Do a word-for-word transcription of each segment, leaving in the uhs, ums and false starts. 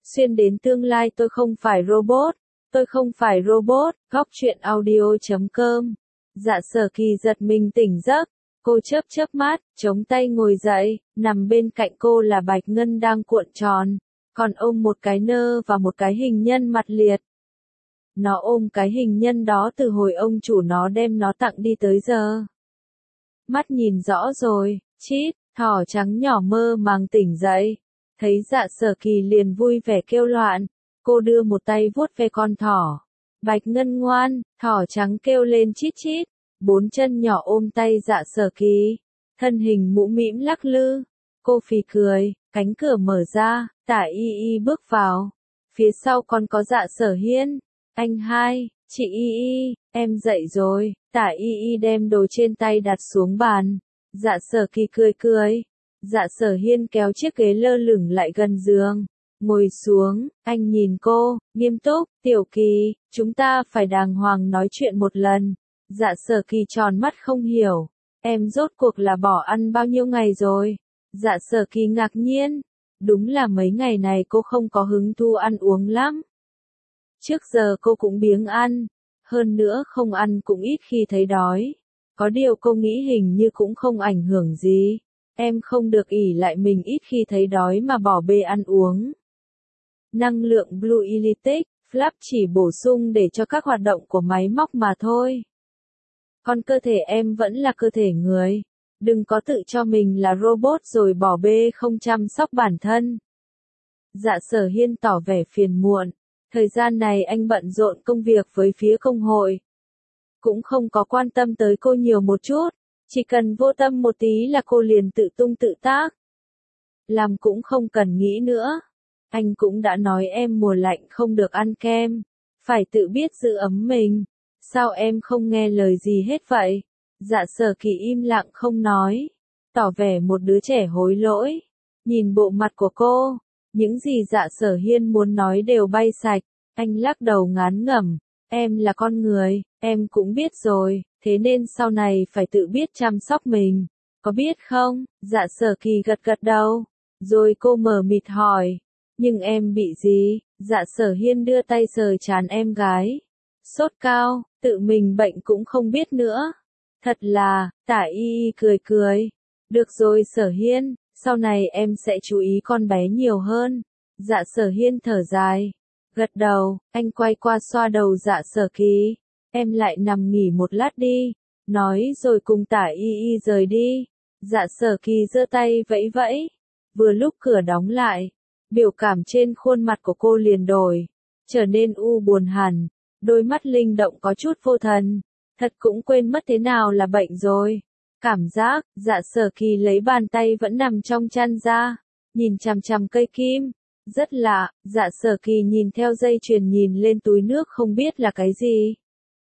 Xuyên đến tương lai tôi không phải robot, tôi không phải robot, góc truyện audio chấm com. Dạ Sở Kỳ giật mình tỉnh giấc, cô chớp chớp mắt, chống tay ngồi dậy, nằm bên cạnh cô là Bạch Ngân đang cuộn tròn, còn ôm một cái nơ và một cái hình nhân mặt liệt. Nó ôm cái hình nhân đó từ hồi ông chủ nó đem nó tặng đi tới giờ. Mắt nhìn rõ rồi, chít, thỏ trắng nhỏ mơ màng tỉnh dậy. Thấy Dạ Sở Kỳ liền vui vẻ kêu loạn, cô đưa một tay vuốt ve con thỏ. Bạch Ngân ngoan, thỏ trắng kêu lên chít chít, bốn chân nhỏ ôm tay Dạ Sở Kỳ, thân hình mũm mĩm lắc lư. Cô phì cười, cánh cửa mở ra, Tả Y Y bước vào. Phía sau còn có Dạ Sở Hiên. Anh hai, chị Y Y, em dậy rồi. Tả Y Y đem đồ trên tay đặt xuống bàn. Dạ Sở Kỳ cười cười. Dạ Sở Hiên kéo chiếc ghế lơ lửng lại gần giường, ngồi xuống, anh nhìn cô, nghiêm túc, Tiểu Kỳ, chúng ta phải đàng hoàng nói chuyện một lần. Dạ Sở Kỳ tròn mắt không hiểu, em rốt cuộc là bỏ ăn bao nhiêu ngày rồi? Dạ Sở Kỳ ngạc nhiên, đúng là mấy ngày này cô không có hứng thú ăn uống lắm. Trước giờ cô cũng biếng ăn, hơn nữa không ăn cũng ít khi thấy đói. Có điều cô nghĩ hình như cũng không ảnh hưởng gì. Em không được ỷ lại mình ít khi thấy đói mà bỏ bê ăn uống. Năng lượng Blue Elytic, Flap chỉ bổ sung để cho các hoạt động của máy móc mà thôi. Còn cơ thể em vẫn là cơ thể người. Đừng có tự cho mình là robot rồi bỏ bê không chăm sóc bản thân. Dạ Sở Hiên tỏ vẻ phiền muộn. Thời gian này anh bận rộn công việc với phía công hội. Cũng không có quan tâm tới cô nhiều một chút. Chỉ cần vô tâm một tí là cô liền tự tung tự tác. Làm cũng không cần nghĩ nữa. Anh cũng đã nói em mùa lạnh không được ăn kem. Phải tự biết giữ ấm mình. Sao em không nghe lời gì hết vậy? Dạ Sở Kỳ im lặng không nói. Tỏ vẻ một đứa trẻ hối lỗi. Nhìn bộ mặt của cô. Những gì Dạ Sở Hiên muốn nói đều bay sạch. Anh lắc đầu ngán ngẩm. Em là con người, em cũng biết rồi, thế nên sau này phải tự biết chăm sóc mình. Có biết không? Dạ Sở Kỳ gật gật đầu. Rồi cô mờ mịt hỏi. Nhưng em bị gì? Dạ Sở Hiên đưa tay sờ trán em gái. Sốt cao, tự mình bệnh cũng không biết nữa. Thật là, Tả Y Y cười cười. Được rồi Sở Hiên, sau này em sẽ chú ý con bé nhiều hơn. Dạ Sở Hiên thở dài. Gật đầu, anh quay qua xoa đầu Dạ Sở Kỳ. Em lại nằm nghỉ một lát đi. Nói rồi cùng Tả Y Y rời đi. Dạ Sở Kỳ giơ tay vẫy vẫy. Vừa lúc cửa đóng lại. Biểu cảm trên khuôn mặt của cô liền đổi. Trở nên u buồn hẳn. Đôi mắt linh động có chút vô thần. Thật cũng quên mất thế nào là bệnh rồi. Cảm giác, Dạ Sở Kỳ lấy bàn tay vẫn nằm trong chăn ra. Nhìn chằm chằm cây kim. Rất lạ, Dạ Sở Kỳ nhìn theo dây chuyền nhìn lên túi nước không biết là cái gì.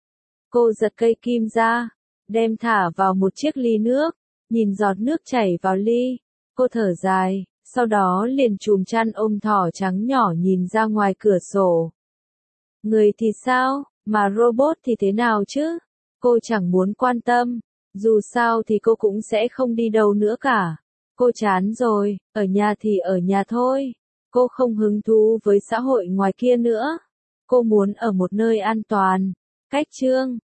Cô giật cây kim ra, đem thả vào một chiếc ly nước, nhìn giọt nước chảy vào ly. Cô thở dài, sau đó liền chùm chăn ôm thỏ trắng nhỏ nhìn ra ngoài cửa sổ. Người thì sao, mà robot thì thế nào chứ? Cô chẳng muốn quan tâm, dù sao thì cô cũng sẽ không đi đâu nữa cả. Cô chán rồi, ở nhà thì ở nhà thôi. Cô không hứng thú với xã hội ngoài kia nữa. Cô muốn ở một nơi an toàn. Cách chương